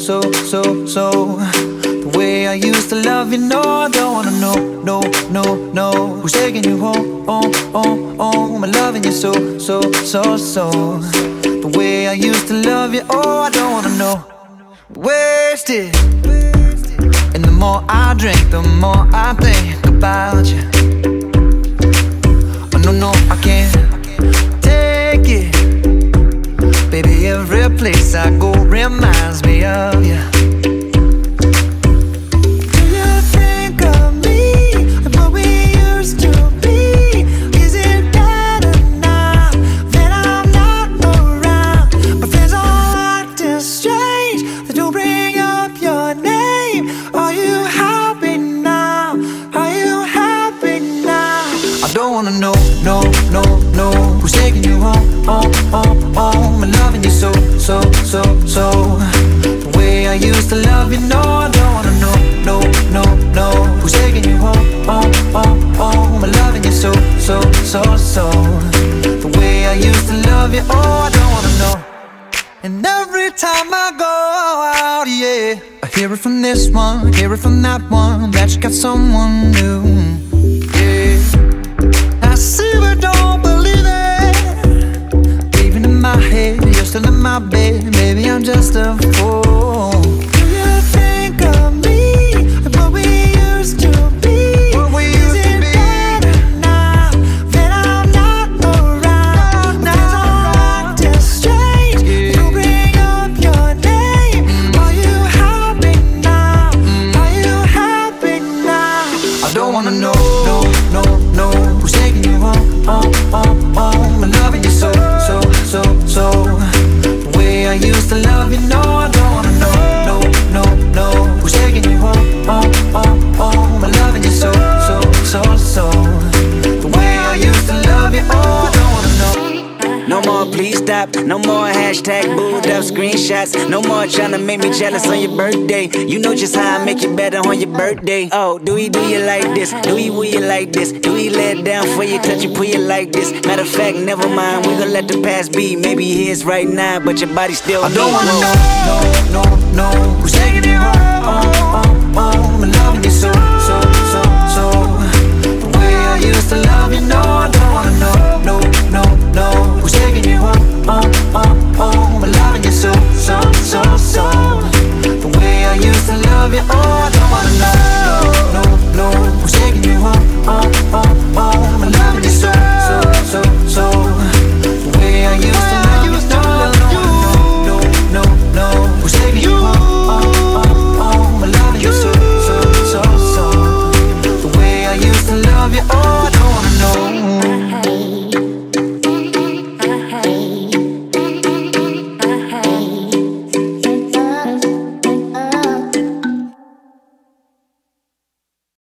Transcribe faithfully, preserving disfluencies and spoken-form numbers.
so, so, so. The way I used to love you, no, I don't wanna know, no, no, no. Who's taking you home, oh, oh, oh. I'm loving you so, so, so, so. The way I used to love you, oh, I don't wanna know. Wasted. And the more I drink, the more I think about you. Oh no, no, I can't take it. Baby, every place I go reminds me of you. Do you think of me and what we used to be? Is it better now that I'm not around? My friends all acting strange, they don't bring up your name. Are you happy now? Are you happy now? I don't wanna know, no, no, no. Who's taking you home, oh, oh, oh. I'm loving you so, so, so, so. The way I used to love you, no, I don't wanna know, no, no, no. Who's taking you home, oh, oh, oh. I'm loving you so, so, so, so. The way I used to love you, oh, I don't wanna know. And every time I go out, yeah, I hear it from this one, hear it from that one, that you got someone new, yeah. I see but don't believe it. Even in my head, you're still in my bed. Maybe I'm just a fool. Do you think of me and what we used to be? What we used to be. Is it better now that I'm not around? Now I'm acting strange, yeah. You bring up your name. Mm. Are you happy now? Mm. Are you happy now? I don't wanna know, no, no, no. Who's taking you home, oh, oh, oh. I'm loving you so, so, so, so. The way I used to love you, no, I don't wanna know, no, no, no. Who's taking you home, oh, oh, oh. I'm loving you so, so, so, so. The way I used to love you, oh, I don't wanna know. No more please stop, no more hashtag booed up screenshots. No more tryna make me jealous on your birthday. You know just how I make you better on your birthday. Oh, do he do you like this? Do he will you like this? Do he lay it down for you, touch you, pull you like this? Matter of fact, never mind, we gon' let the past be. Maybe he is right now, but your body still I don't me. wanna know, no, no, no.